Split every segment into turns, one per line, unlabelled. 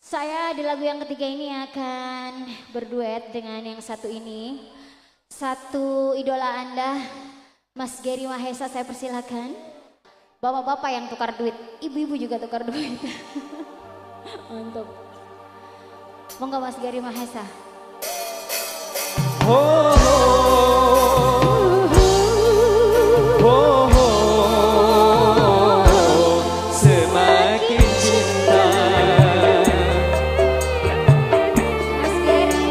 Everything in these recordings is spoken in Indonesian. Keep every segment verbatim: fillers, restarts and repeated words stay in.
Saya di lagu yang ketiga ini akan berduet dengan yang satu ini. Satu idola Anda, Mas Gary Mahesa, saya persilakan. Bapak-bapak yang tukar duit, ibu-ibu juga tukar duit. Mantap. Monggo Mas Gary Mahesa.
Oh, oh, oh, oh, semakin cinta.
Mas Gary.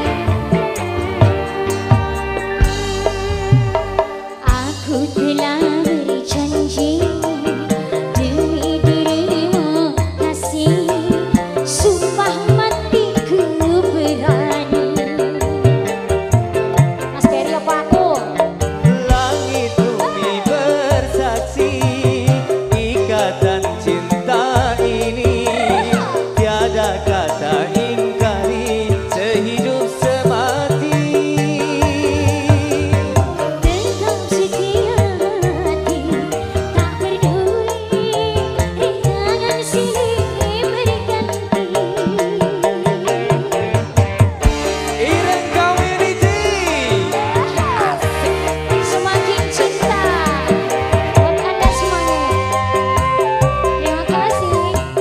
Aku telah berjanji demi dirimu kasih, sumpah matiku berani. Mas Gary apa aku?
Langit bumi bersaksi, ikatan cinta ini tiada kata ingkari, sehidup semati.
Tetap setia hati, tak peduli rintangan silih berganti.
Ireng Community.
Semakin cinta buat Anda semuanya. Terima kasih.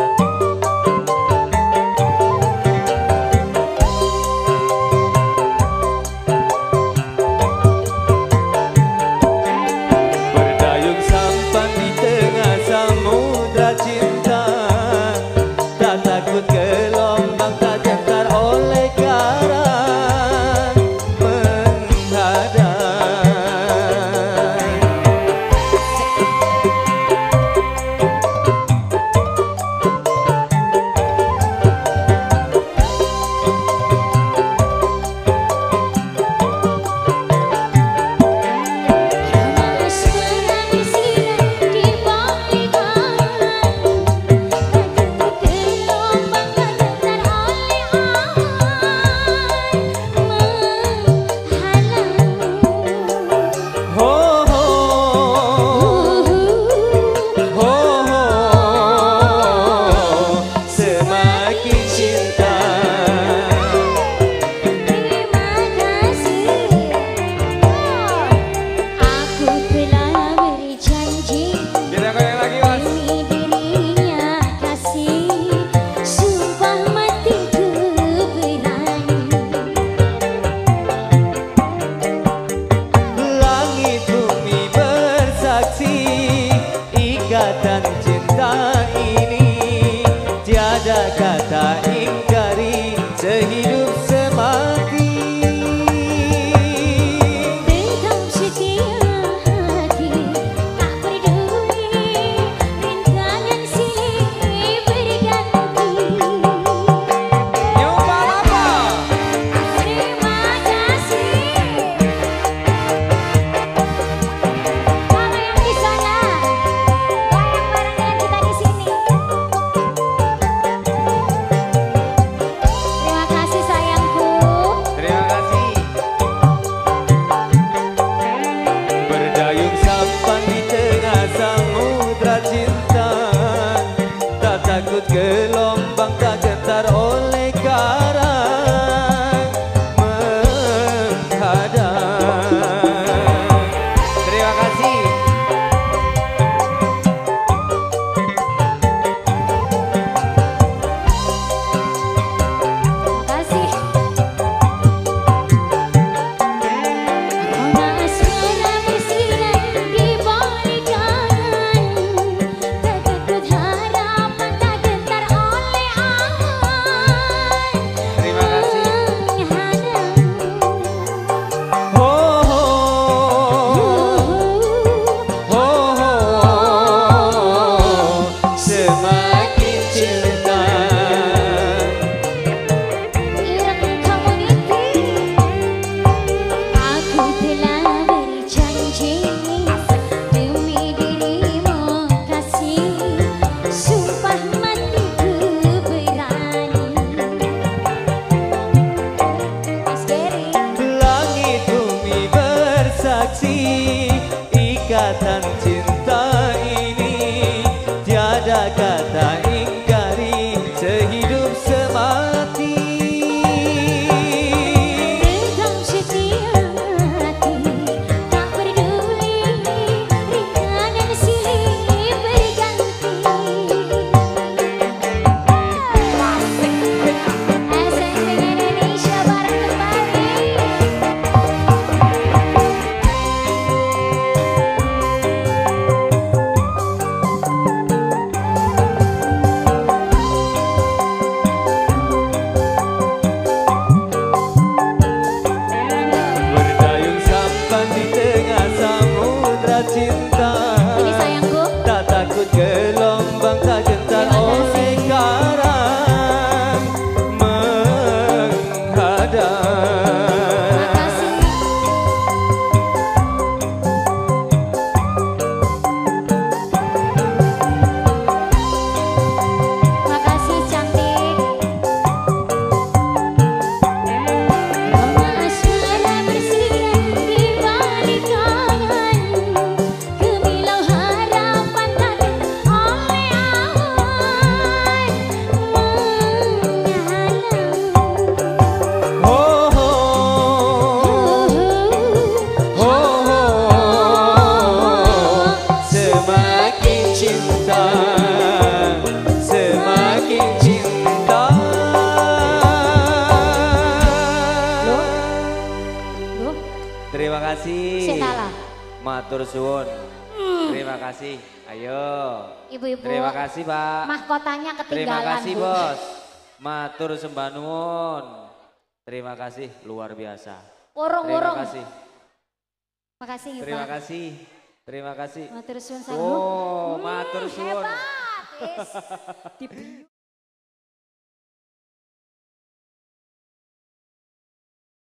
Berdayung sampan di tengah samudra cinta, tak takut gelombang, tak gentar oleh karang menghadang.
Mas bersinar di balik awan, tak gelombang, tak gentar oleh awan menghalang.
Oh, oh, oh, oh, semakin cinta.
Terima kasih. Aku telah berjanji
Kita goyang lagi, Mas.
demi dirinya kasih, sumpah matiku berani.
Langit bumi bersaksi, ikatan cinta ini tiada kata ingkari, cinta.
Ini sayangku.
Tak takut gelombang, tak gentar
Terima
oleh
kasih.
karang menghadang.
Makasih. Makasih cantik. Aroma asmara bersinar di balik tangan, gemilau harapan datang oleh awan menghalang.
Oh, oh, oh, oh. Semakin cinta, semakin cinta.
Loh,
Terima kasih.
Sentala.
Matur suwun. Terima kasih. Ayo.
Ibu-ibu.
Terima kasih, Pak.
Mahkotanya
Terima
ketinggalan.
kasih,
Bu.
Bos. Matur sembah nuwun. Terima kasih, luar biasa. Terima
Worong-worong.
kasih.
Makasih,
Terima
Pak.
kasih. Terima kasih.
Matur suwun sayang.
Oh, matur suwun.
Hebat. Wis.